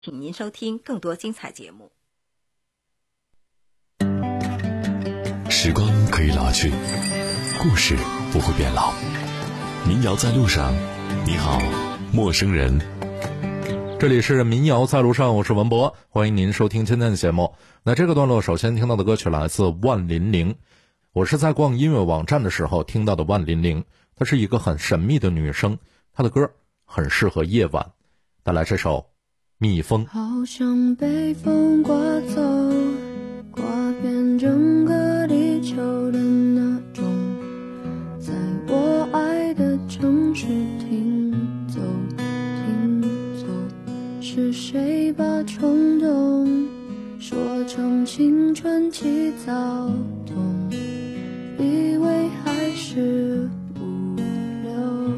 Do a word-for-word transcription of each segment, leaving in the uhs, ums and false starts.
请您收听更多精彩节目。 时光可以老去，故事不会变老。民谣在路上，你好，陌生人。 这里是民谣在路上，我是文博，欢迎您收听今天的节目。那这个段落首先听到的歌曲来自万玲玲，我是在逛音乐网站的时候听到的万玲玲，她是一个很神秘的女生，她的歌很适合夜晚。带来这首蜜蜂。 好像被风刮走，刮遍整个地球的那种，在我爱的城市停走停走，是谁把冲动说成青春期躁动，以为还是不留。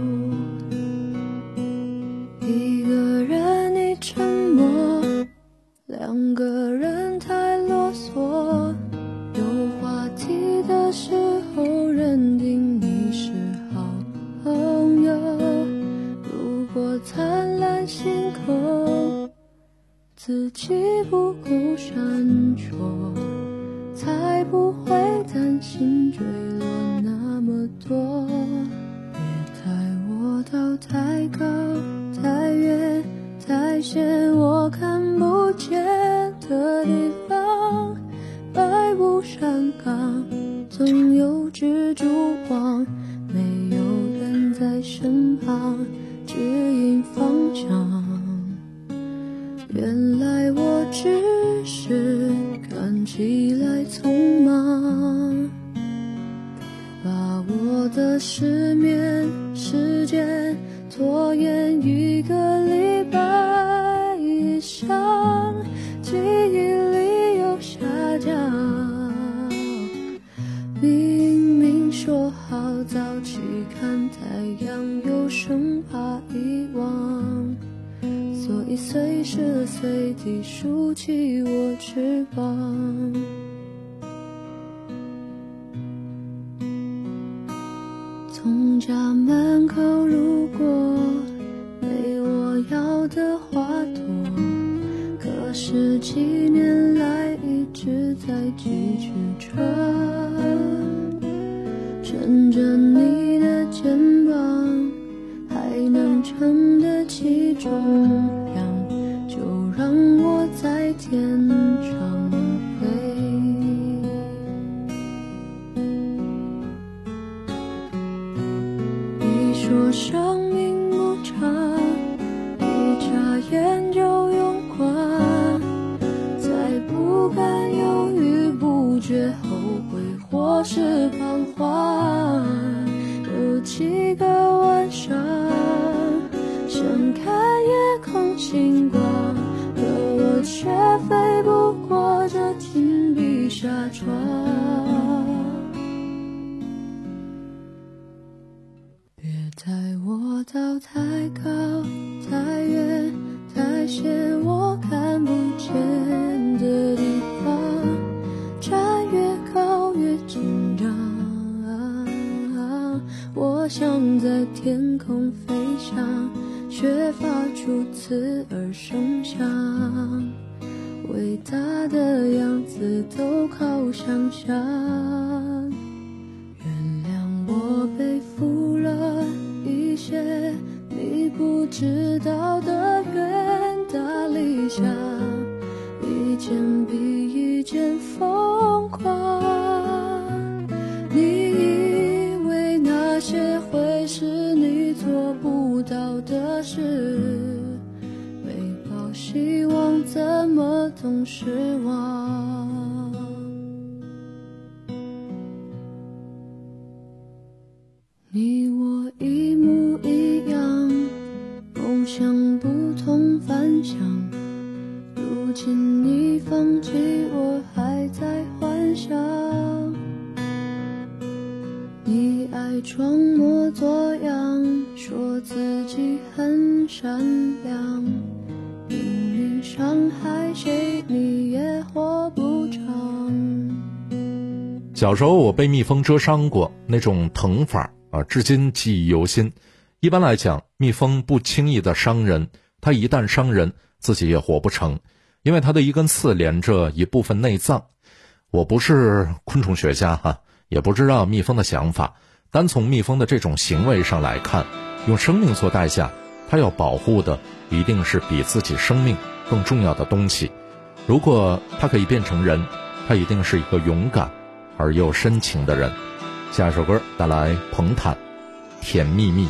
一个人你沉默，两个人太啰嗦，有话题的时候认定你是好朋友，如果灿烂星空自己不够闪烁，才不会担心坠落那么多。别带我到太高太远太险我看不见的地方，白雾山岗总有蜘蛛网，没有人在身旁指引方向。原来我只是看起来匆忙，把我的失眠时间拖延一个礼拜以上，记忆力又下降。明明说好早起看太阳，又生怕遗忘，所以随时随地竖起我翅膀。从家门口路过，没我要的花朵，可是几年来一直在继续着，枕着你的肩膀，还能撑得起重量，就让我在天上飞。你说生命不长，一眨眼就用光，再不敢犹豫不决，后悔或是彷徨。有几个晚上想看夜空星光，可我却飞不过这紧闭纱窗。别带我到太高太远太险我看不见的地方，站越高越紧张，我想在天空飞翔，却发出刺耳声响，伟大的样子都靠想象。原谅我背负了一些你不知道的远大理想，一件比一件疯狂。你以为那些会是你做不到的事，没抱希望怎么懂失望。你我一模一样，梦想不同凡响，如今你放弃我还在幻想。你爱装模作样，说自己很善良，明明伤害谁你也活不长。 小时候我被蜜蜂蛰伤过，那种疼法啊，至今记忆犹新。一般来讲，蜜蜂不轻易的伤人，它一旦伤人， 自己也活不成，因为它的一根刺连着一部分内脏。我不是昆虫学家哈，也不知道蜜蜂的想法，单从蜜蜂的这种行为上来看，用生命做代价，它要保护的一定是比自己生命更重要的东西。如果它可以变成人，它一定是一个勇敢而又深情的人。下一首歌带来彭坦，甜蜜蜜。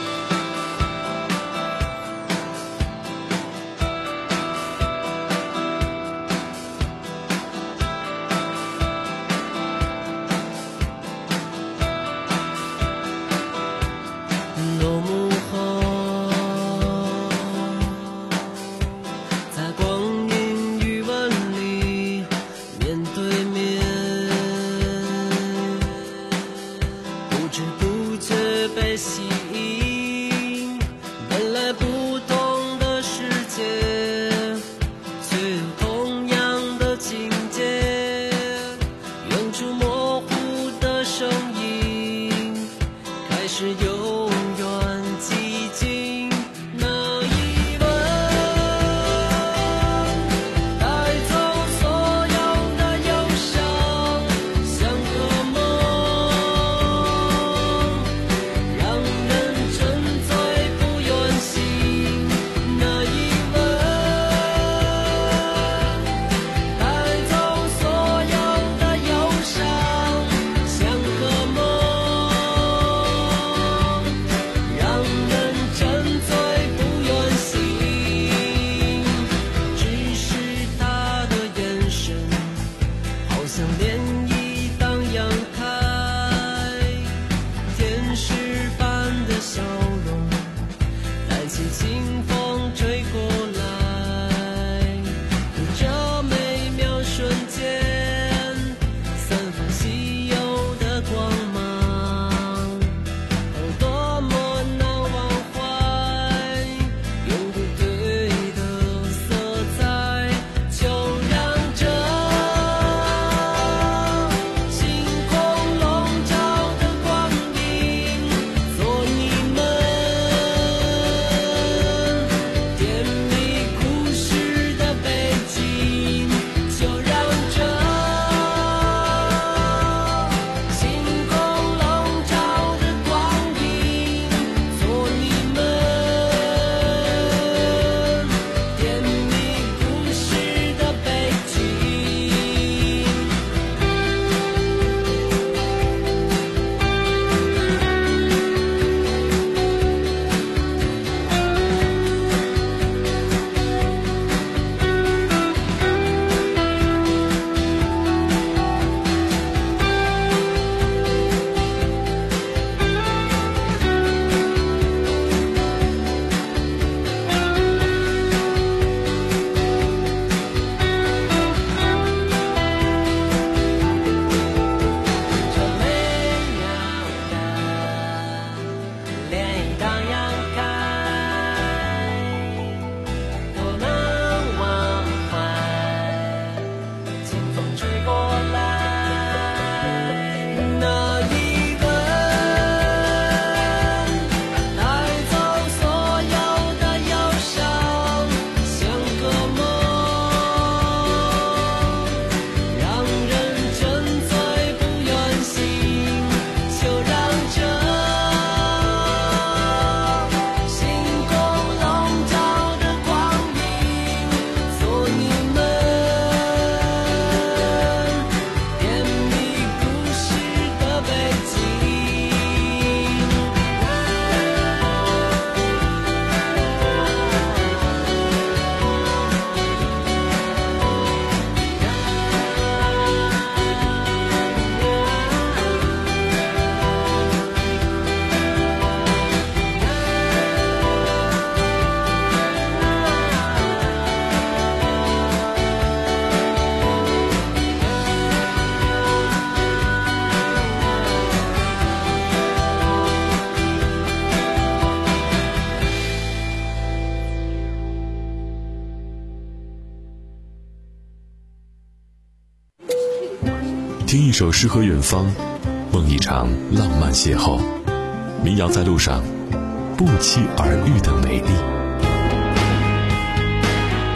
听一首诗和远方，梦一场浪漫邂逅。民谣在路上，不期而遇的美丽。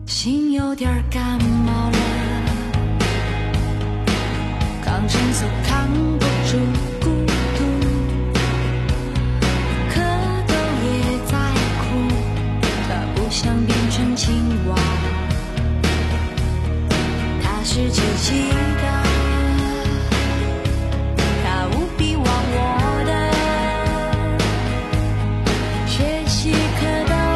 心有点感冒了，抗生素扛不住孤独，蝌蚪也在哭，它不想变成青蛙，它是奇迹的，它无比忘我的学习蝌蚪。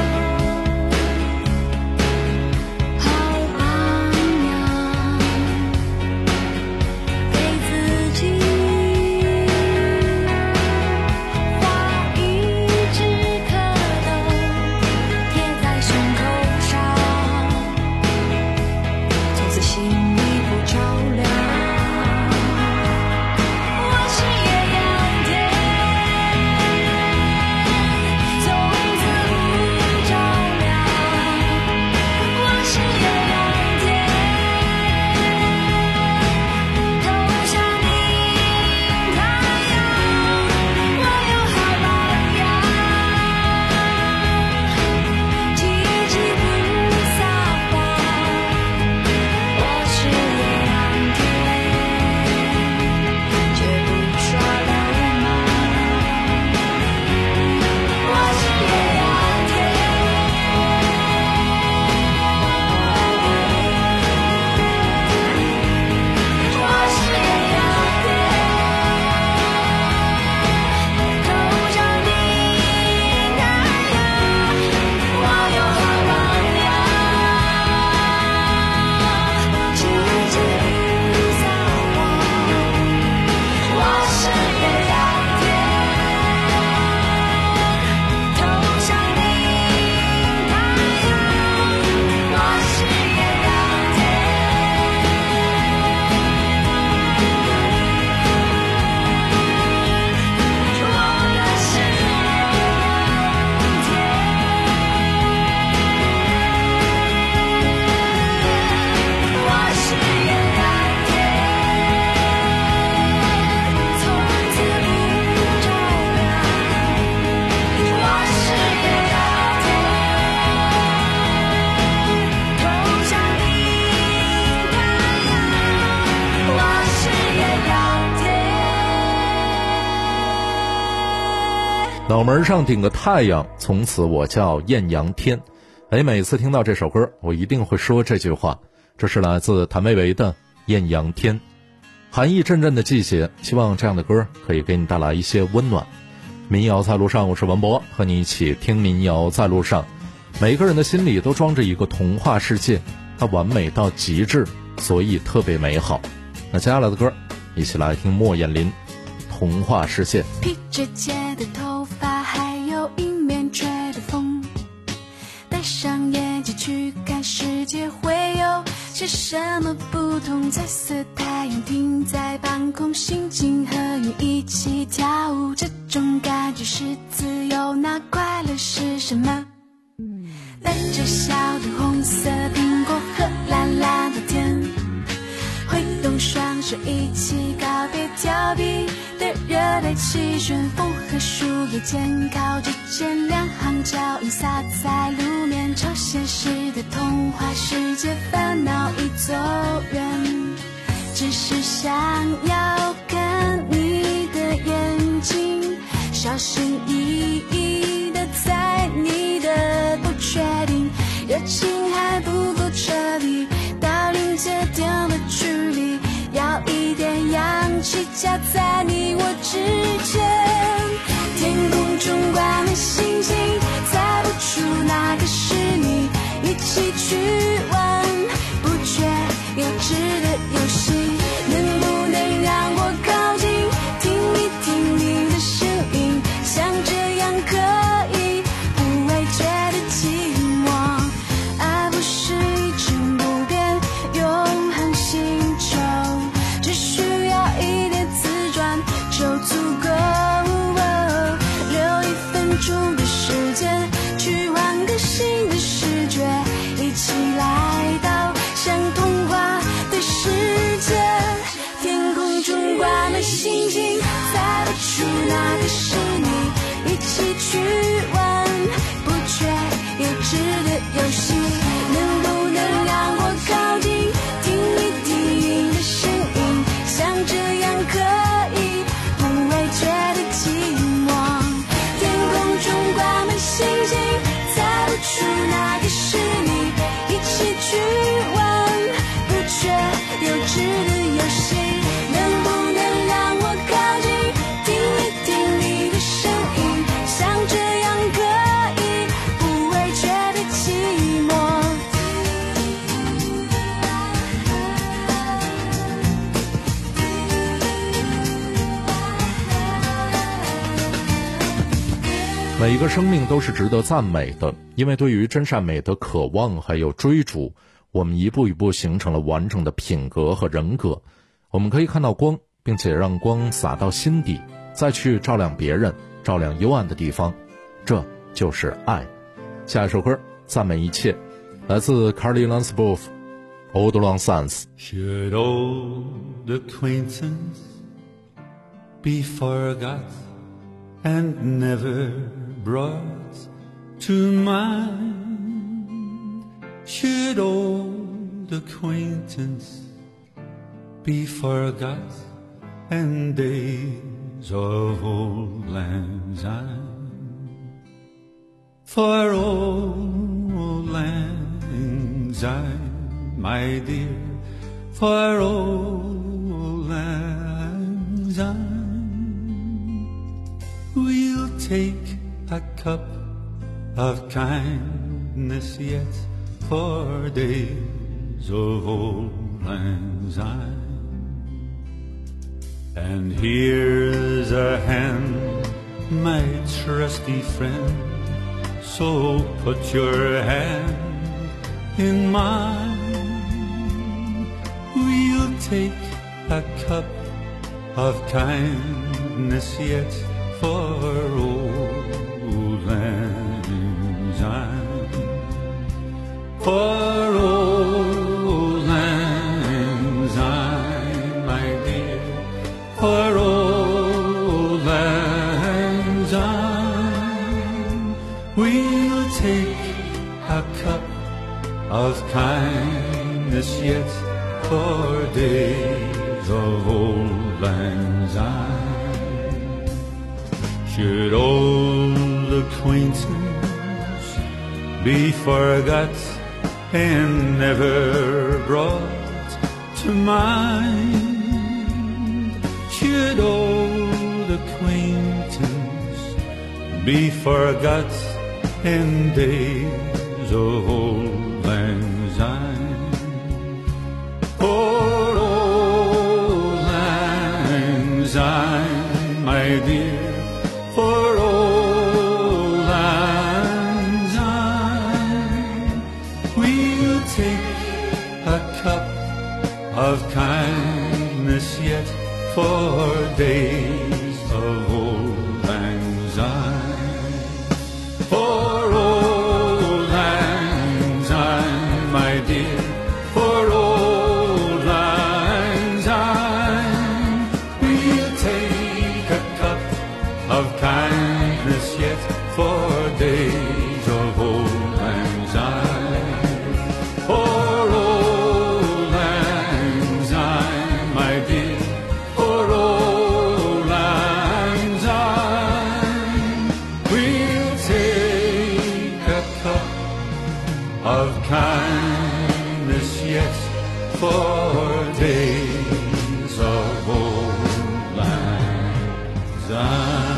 脑门上顶个太阳，从此我叫艳阳天。哎，每次听到这首歌，我一定会说这句话。这是来自谭维维的《艳阳天》，寒意阵阵的季节，希望这样的歌可以给你带来一些温暖。民谣在路上，我是文博，和你一起听民谣在路上。每个人的心里都装着一个童话世界，它完美到极致，所以特别美好。那接下来的歌，一起来听莫艳琳《童话世界》。 披着结的头发，还有迎面吹的风，戴上眼镜去看世界，会有些什么不同？彩色太阳停在半空，心情和云一起跳舞，这种感觉是自由，那快乐是什么？带着笑的红色苹果和蓝蓝的天，挥动双手一起告别调皮的热带气旋，风和树叶间靠着肩，两行脚印洒在路面，超现实的童话世界，烦恼已走远，只是想要看你的眼睛，小心翼翼的猜你的不确定，热情还不够彻底，到临界点的距离，要一点氧气夹在你我之间，天空中挂满星星，猜不出哪个是你，一起去玩不缺幼稚的游戏，能不能让我靠近，听一听你的声音，像这样可以不会觉得寂寞，爱不是一成不变永恒星球，只需要一点自转就足够，留一分钟的时间去换个新的视觉，一起来到像童话的世每一个生命都是值得赞美的，因为对于真善美的渴望还有追逐，我们一步一步形成了完整的品格和人格。我们可以看到光，并且让光洒到心底，再去照亮别人，照亮幽暗的地方，这就是爱。下一首歌，赞美一切，来自 Carly Lansborough Old Long Sans。 Should old acquaintance be forgot and never brought to mind? Should old acquaintance be forgot and days of old lang syne? For old lang syne, my dear, for old lang syne, we'll take a cup of kindness yet for days of old lang syne. And here's a hand, my trusty friend, so put your hand in mine. We'll take a cup of kindness yet for old lang syne. For old lang syne, my dear, for old lang syne, we'll take a cup of kindness yet for days of old lang syne. Should old acquaintance be forgot and never brought to mind? Should old acquaintance be forgot and days of old lang syne? For old lang syne, my dear, for old lang syne, we'll take a cup of kindness yet for days of old lang syne. For old lang syne, my dear, for old lang syne, we'll take a cup of kindness yet for days of old lang syne. For old lang syne, my dear, for old lang syne, we'll take a cup of kindness yet for days of old lang syne.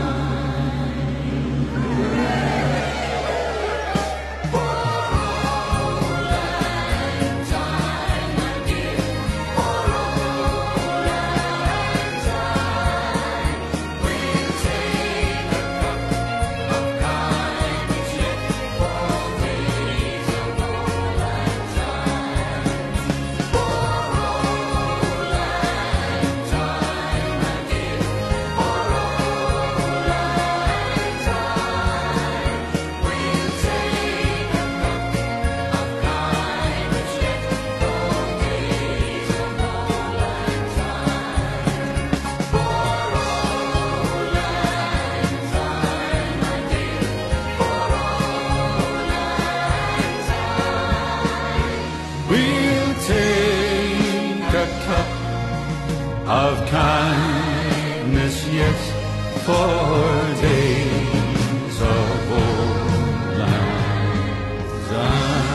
We'll take a cup of kindness yet for days of old lang syne.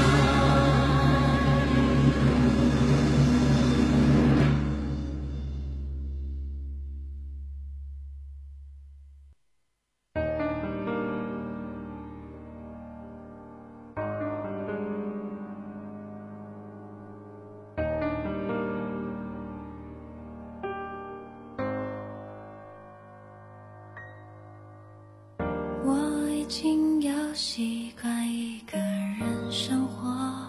经要习惯一个人生活，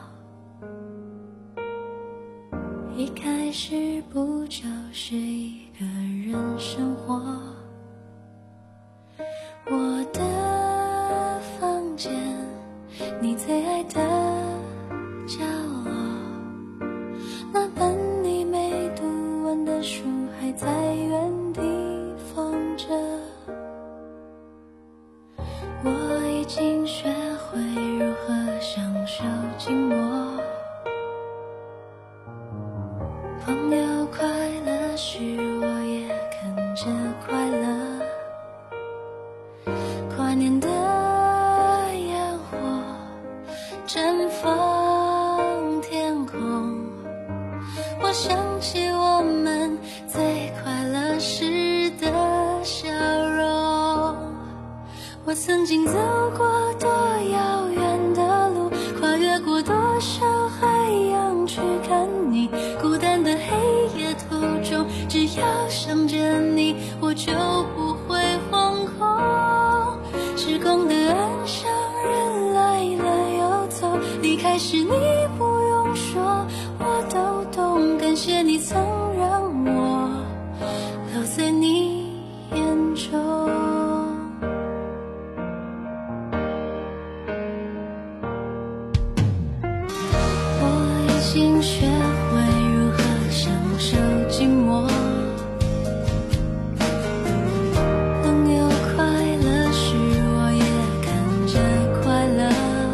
一开始不就是一个人生活？我的房间，你最爱的角落，那本你没读完的书还在原地放着。我已经学会如何享受寂寞，朋友快乐时我也跟着快乐，跨年的烟火绽放天空，我想起我们最快乐时的笑容。我曾经走过多遥远的路，跨越过多少海洋去看你，孤单的黑夜途中，只要想着你，我就不会惶恐。时光的岸上，人来了又走，离开时你不用说，我都懂。感谢你曾让我留在你眼中。已经学会如何享受寂寞，朋友快乐时我也跟着快乐，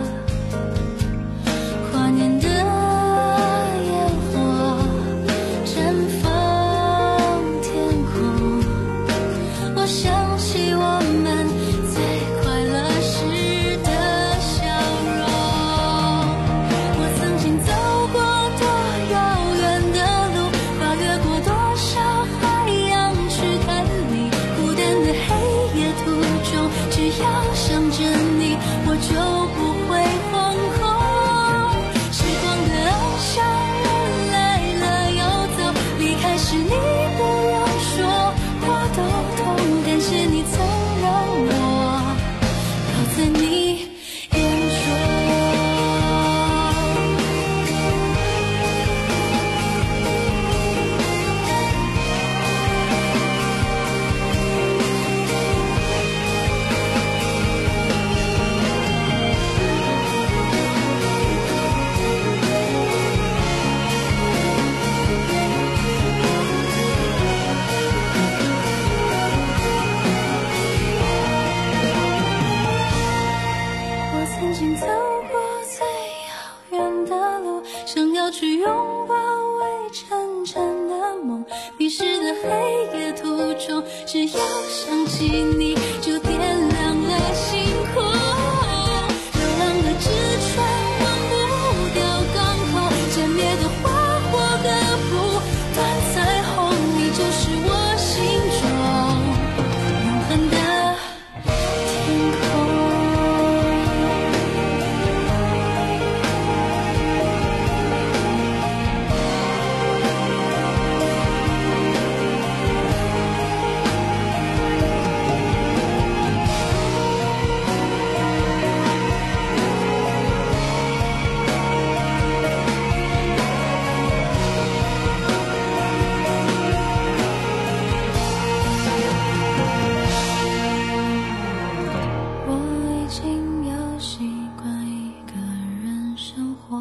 跨年的烟火绽放天空，我想起我们最快乐时的笑容。我曾经走过多遥远的路，跨越过多少海洋去看你，孤单的黑夜途中，只要想着你，我就不会惶恐。时光的岸上，人来了又走，离开时你不用说，我都懂。感谢你曾让我留在你眼中。我曾经走过最遥远的路，想要去拥抱未成真的梦，迷失的黑夜途中，只要想起你，就点亮了星空。流浪的纸船忘不掉港口，歼灭的花火的不断彩虹，你就是我心中永恒的天空。我已经要习惯一个人生活，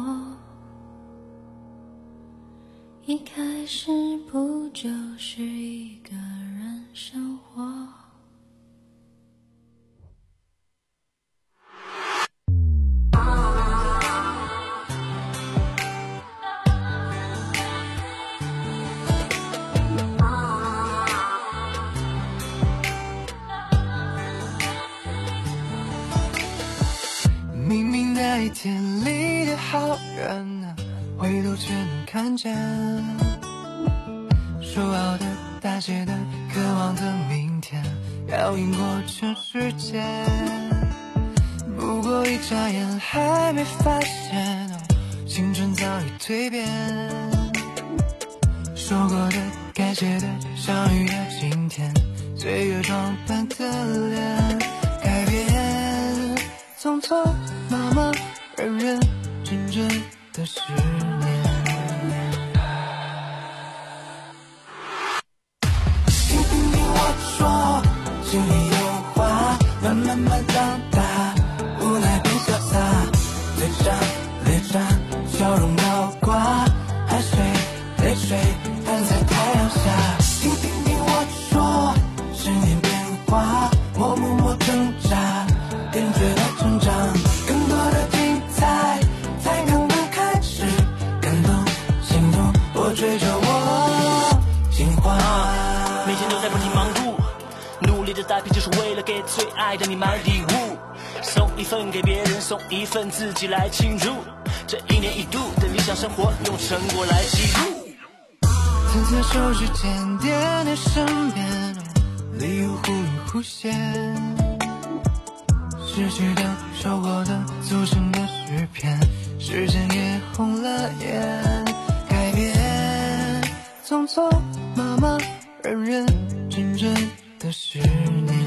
一开始不就是一个人生活？ 明明那一天离得好远啊，回头却能看见。说好的、大写的、渴望的明天，要赢过全世界。不过一眨眼，还没发现哦，青春早已蜕变。说过的、该写的、相遇的今天，岁月装扮的脸改变。 匆匆忙忙，认认真真的十年。听听听我说，心里有话，慢慢慢长大，无奈变潇洒，嘴上咧着笑容倒挂，汗水泪水摊在太阳下。听听听我说，十年变化，默默默挣扎，点缀了成长，更多的精彩才刚刚开始，感动心动，我追着我进化。 每天都在不停忙碌，努力的打拼就是为了给最爱的你买礼物，送一份给别人，送一份自己来庆祝，这一年一度的理想生活，用成果来记录。 牵牵手指尖点点身边，礼物忽隐忽现，失去的收获的组成的诗篇，时间也红了眼，改变匆匆忙忙，认认真真的十年。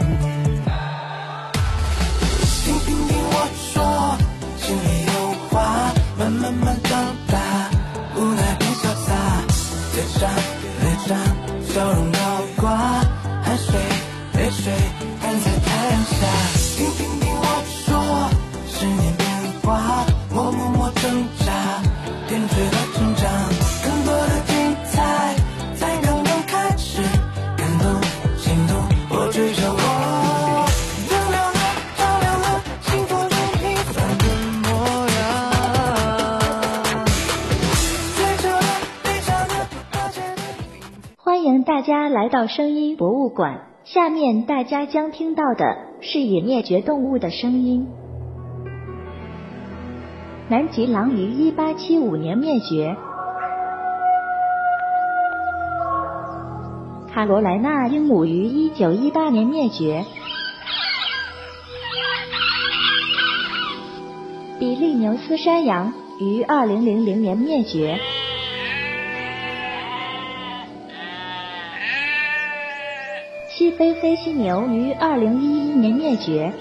听听听我说，心里有话，慢慢慢长大，无奈变潇洒，嘴上咧着笑容倒挂，汗水泪水摊在太阳下。听听听我说，十年变化，默默默挣扎，点缀了成长，更多的精彩才刚刚开始，感动心动，我追着我亮亮了照亮了幸福中平凡的模样，追着了理想的大街的。 欢迎大家来到声音博物馆，下面大家将听到的是已灭绝动物的声音。南极狼于一八七五年灭绝，卡罗莱纳鹦鹉于一九一八年灭绝，比利牛斯山羊于二零零零年灭绝，西非黑犀牛于二零一一年灭绝。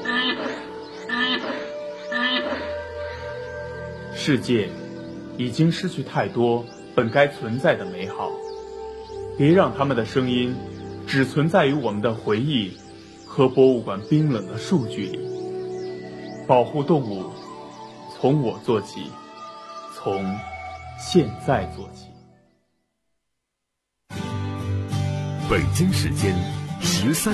世界已经失去太多本该存在的美好，别让他们的声音只存在于我们的回忆和博物馆冰冷的数据里。保护动物，从我做起，从现在做起。 北京时间十三